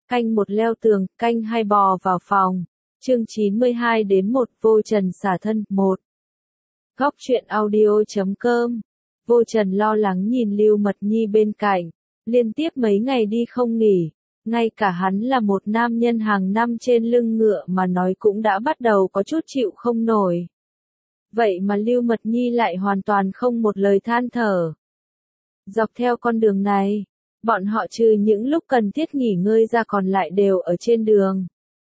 Canh một leo tường, canh hai bò vào phòng. Chương 92-1 Vô Trần xả thân 1. Góc truyện audio.com. Vô Trần lo lắng nhìn Lưu Mật Nhi bên cạnh, liên tiếp mấy ngày đi không nghỉ, ngay cả hắn là một nam nhân hàng năm trên lưng ngựa mà nói cũng đã bắt đầu có chút chịu không nổi. Vậy mà Lưu Mật Nhi lại hoàn toàn không một lời than thở. Dọc theo con đường này, bọn họ trừ những lúc cần thiết nghỉ ngơi ra còn lại đều ở trên đường.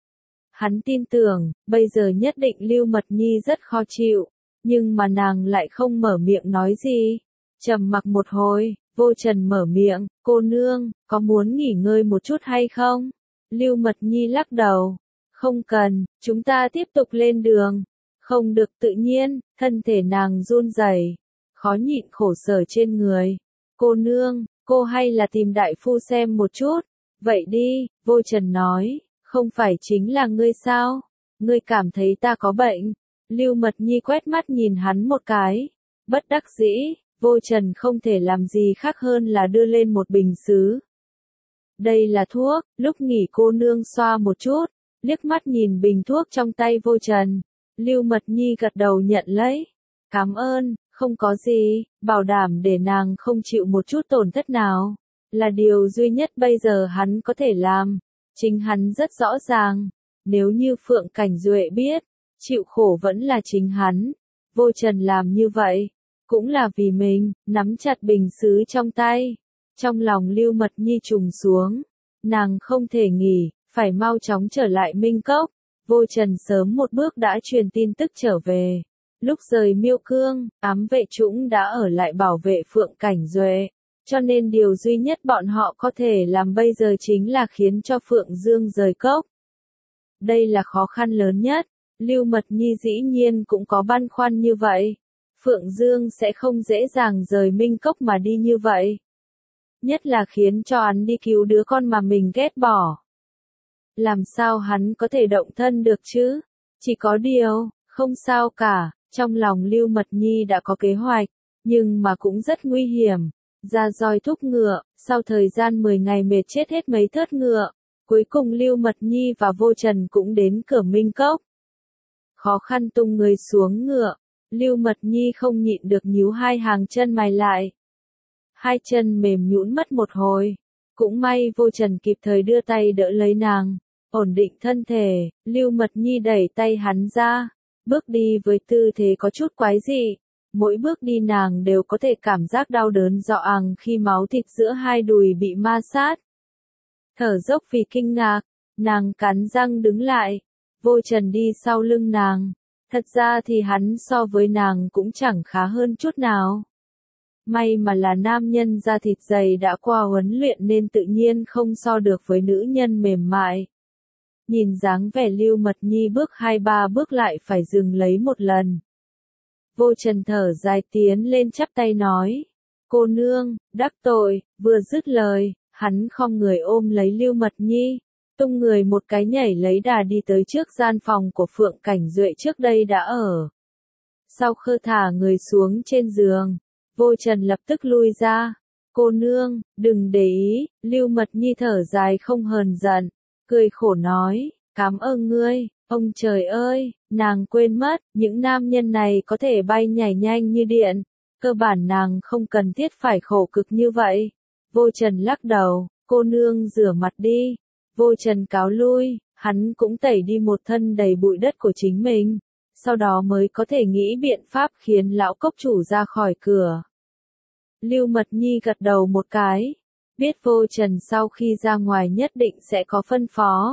Hắn tin tưởng, bây giờ nhất định Lưu Mật Nhi rất khó chịu, nhưng mà nàng lại không mở miệng nói gì. Trầm mặc một hồi, Vô Trần mở miệng, cô nương, có muốn nghỉ ngơi một chút hay không? Lưu Mật Nhi lắc đầu, không cần, chúng ta tiếp tục lên đường. Không được tự nhiên, thân thể nàng run rẩy, khó nhịn khổ sở trên người. Cô nương, cô hay là tìm đại phu xem một chút. Vậy đi, Vô Trần nói, không phải chính là ngươi sao? Ngươi cảm thấy ta có bệnh? Lưu Mật Nhi quét mắt nhìn hắn một cái, bất đắc dĩ, Vô Trần không thể làm gì khác hơn là đưa lên một bình sứ. Đây là thuốc, lúc nghỉ cô nương xoa một chút, liếc mắt nhìn bình thuốc trong tay Vô Trần. Lưu Mật Nhi gật đầu nhận lấy. Cảm ơn, không có gì, bảo đảm để nàng không chịu một chút tổn thất nào. Là điều duy nhất bây giờ hắn có thể làm. Chính hắn rất rõ ràng. Nếu như Phượng Cảnh Duệ biết, chịu khổ vẫn là chính hắn. Vô Trần làm như vậy, cũng là vì mình, nắm chặt bình sứ trong tay. Trong lòng Lưu Mật Nhi trùng xuống. Nàng không thể nghỉ, phải mau chóng trở lại Minh Cốc. Vô Trần sớm một bước đã truyền tin tức trở về. Lúc rời Miêu Cương, ám vệ Trũng đã ở lại bảo vệ Phượng Cảnh Duệ. Cho nên điều duy nhất bọn họ có thể làm bây giờ chính là khiến cho Phượng Dương rời cốc. Đây là khó khăn lớn nhất. Lưu Mật Nhi dĩ nhiên cũng có băn khoăn như vậy. Phượng Dương sẽ không dễ dàng rời Minh Cốc mà đi như vậy. Nhất là khiến cho hắn đi cứu đứa con mà mình ghét bỏ. Làm sao hắn có thể động thân được chứ? Chỉ có điều, không sao cả, trong lòng Lưu Mật Nhi đã có kế hoạch, nhưng mà cũng rất nguy hiểm. Ra roi thúc ngựa, sau thời gian 10 ngày mệt chết hết mấy thớt ngựa, cuối cùng Lưu Mật Nhi và Vô Trần cũng đến cửa Minh Cốc. Khó khăn tung người xuống ngựa, Lưu Mật Nhi không nhịn được nhíu hai hàng chân mày lại. Hai chân mềm nhũn mất một hồi, cũng may Vô Trần kịp thời đưa tay đỡ lấy nàng. Ổn định thân thể, Lưu Mật Nhi đẩy tay hắn ra, bước đi với tư thế có chút quái dị. Mỗi bước đi nàng đều có thể cảm giác đau đớn rõ àng khi máu thịt giữa hai đùi bị ma sát. Thở dốc vì kinh ngạc, nàng cắn răng đứng lại. Vô Trần đi sau lưng nàng. Thật ra thì hắn so với nàng cũng chẳng khá hơn chút nào. May mà là nam nhân da thịt dày đã qua huấn luyện nên tự nhiên không so được với nữ nhân mềm mại. Nhìn dáng vẻ Lưu Mật Nhi bước 2-3 bước lại phải dừng lấy một lần. Vô Trần thở dài tiến lên chắp tay nói. Cô nương, đắc tội, vừa dứt lời, hắn khom người ôm lấy Lưu Mật Nhi, tung người một cái nhảy lấy đà đi tới trước gian phòng của Phượng Cảnh Duệ trước đây đã ở. Sau khơ thả người xuống trên giường, Vô Trần lập tức lui ra. Cô nương, đừng để ý, Lưu Mật Nhi thở dài không hờn giận. Cười khổ nói, cảm ơn ngươi, ông trời ơi, nàng quên mất, những nam nhân này có thể bay nhảy nhanh như điện, cơ bản nàng không cần thiết phải khổ cực như vậy. Vô Trần lắc đầu, cô nương rửa mặt đi. Vô Trần cáo lui, hắn cũng tẩy đi một thân đầy bụi đất của chính mình, sau đó mới có thể nghĩ biện pháp khiến lão cốc chủ ra khỏi cửa. Lưu Mật Nhi gật đầu một cái. Biết Vô Trần sau khi ra ngoài nhất định sẽ có phân phó.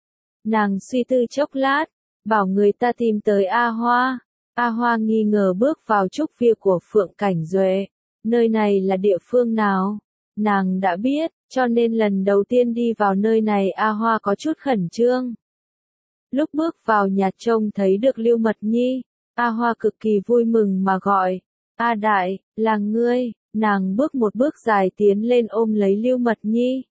Nàng suy tư chốc lát, bảo người ta tìm tới A Hoa. A Hoa nghi ngờ bước vào trúc viện của Phượng Cảnh Duệ. Nơi này là địa phương nào? Nàng đã biết, cho nên lần đầu tiên đi vào nơi này A Hoa có chút khẩn trương. Lúc bước vào nhà trông thấy được Lưu Mật Nhi, A Hoa cực kỳ vui mừng mà gọi. A Đại, là ngươi. Nàng bước một bước dài tiến lên ôm lấy Lưu Mật Nhi.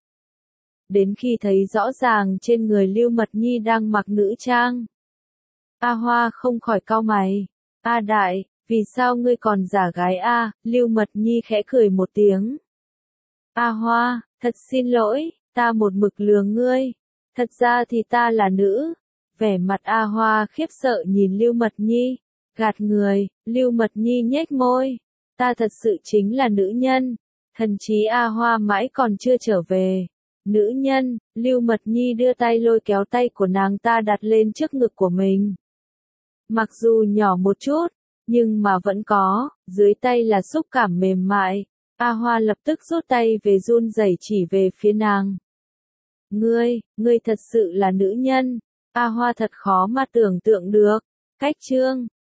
Đến khi thấy rõ ràng trên người Lưu Mật Nhi đang mặc nữ trang, A Hoa không khỏi cau mày. A Đại, vì sao ngươi còn giả gái a? Lưu Mật Nhi khẽ cười một tiếng. A Hoa, thật xin lỗi, ta một mực lừa ngươi, Thật ra thì ta là nữ. Vẻ mặt A Hoa khiếp sợ nhìn Lưu Mật Nhi. Gạt người, Lưu Mật Nhi nhếch môi. Ta thật sự chính là nữ nhân. Thần trí A Hoa mãi còn chưa trở về. Nữ nhân, Lưu Mật Nhi đưa tay lôi kéo tay của nàng ta đặt lên trước ngực của mình. Mặc dù nhỏ một chút, nhưng mà vẫn có, dưới tay là xúc cảm mềm mại. A Hoa lập tức rút tay về run rẩy chỉ về phía nàng. Ngươi thật sự là nữ nhân. A Hoa thật khó mà tưởng tượng được. Cách chương